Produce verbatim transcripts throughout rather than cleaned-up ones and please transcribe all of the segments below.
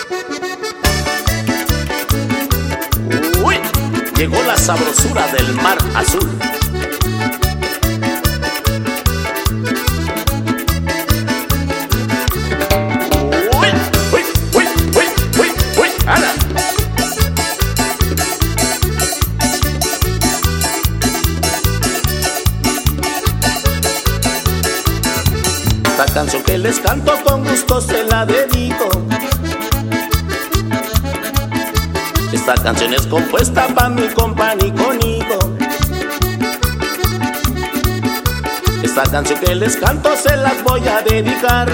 Uy, llegó la sabrosura del mar azul. Uy, uy, uy, uy, uy, uy, ¡hala! Esta canción que les canto con gusto se la dedico. Esta canción es compuesta pa' mi compa Nico Nico. Esta canción que les canto se las voy a dedicar.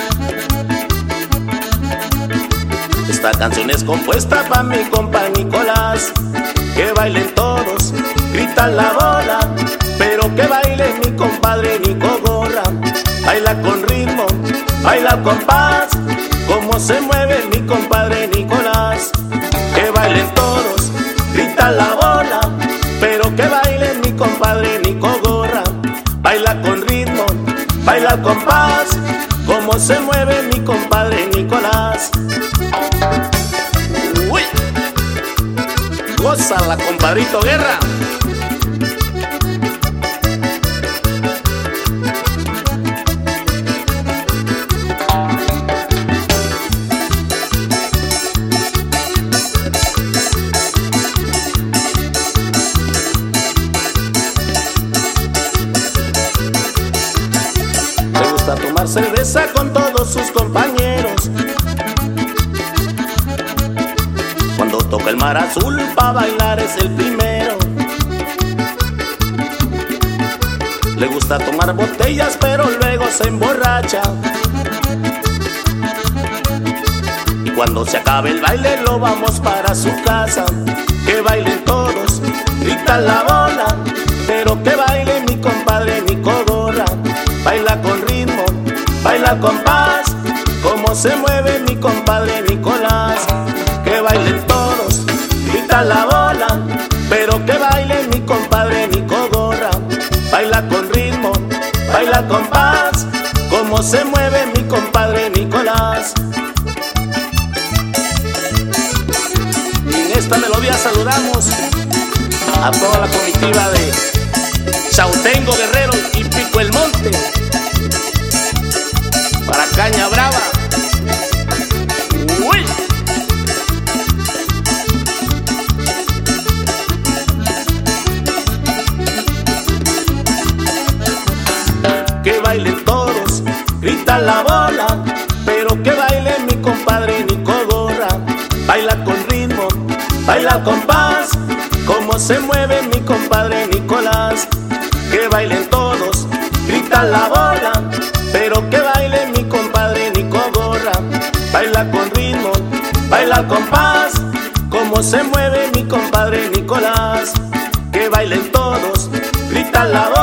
Esta canción es compuesta pa' mi compa Nicolás. Que bailen todos, gritan la bola, pero que baile mi compadre Nico Gorra. Baila con ritmo, baila con paz, como se mueve mi compadre Nicolás. Que bailen todos, grita la bola, pero que baile mi compadre Nico Gorra. Baila con ritmo, baila con paz, como se mueve mi compadre Nicolás. Uy, gózala, compadrito Guerra. A tomar cerveza con todos sus compañeros. Cuando toca el mar azul pa' bailar es el primero. Le gusta tomar botellas pero luego se emborracha. Y cuando se acabe el baile lo vamos para su casa. Que bailen todos, grita la bola, pero que baile mi compadre Nico Gorra. Baila con ritmo, baila con paz, como se mueve mi compadre Nicolás. Que bailen todos, grita la bola, pero que baile mi compadre Nico Gorra. Baila con ritmo, baila con paz, como se mueve mi compadre Nicolás. Y en esta melodía saludamos a toda la comitiva de Chautengo, Guerrero y Pico el Monte. Para Caña Brava. Uy. Que bailen todos, grita la bola, pero que baile mi compadre Nico Gorra. Baila con ritmo, baila con paz, como se mueve mi compadre Nicolás. Que bailen todos, grita la bola, pero que baile mi compadre Nico Gorra. Baila con ritmo, baila con paz, como se mueve mi compadre Nicolás. Que bailen todos, grita la bola.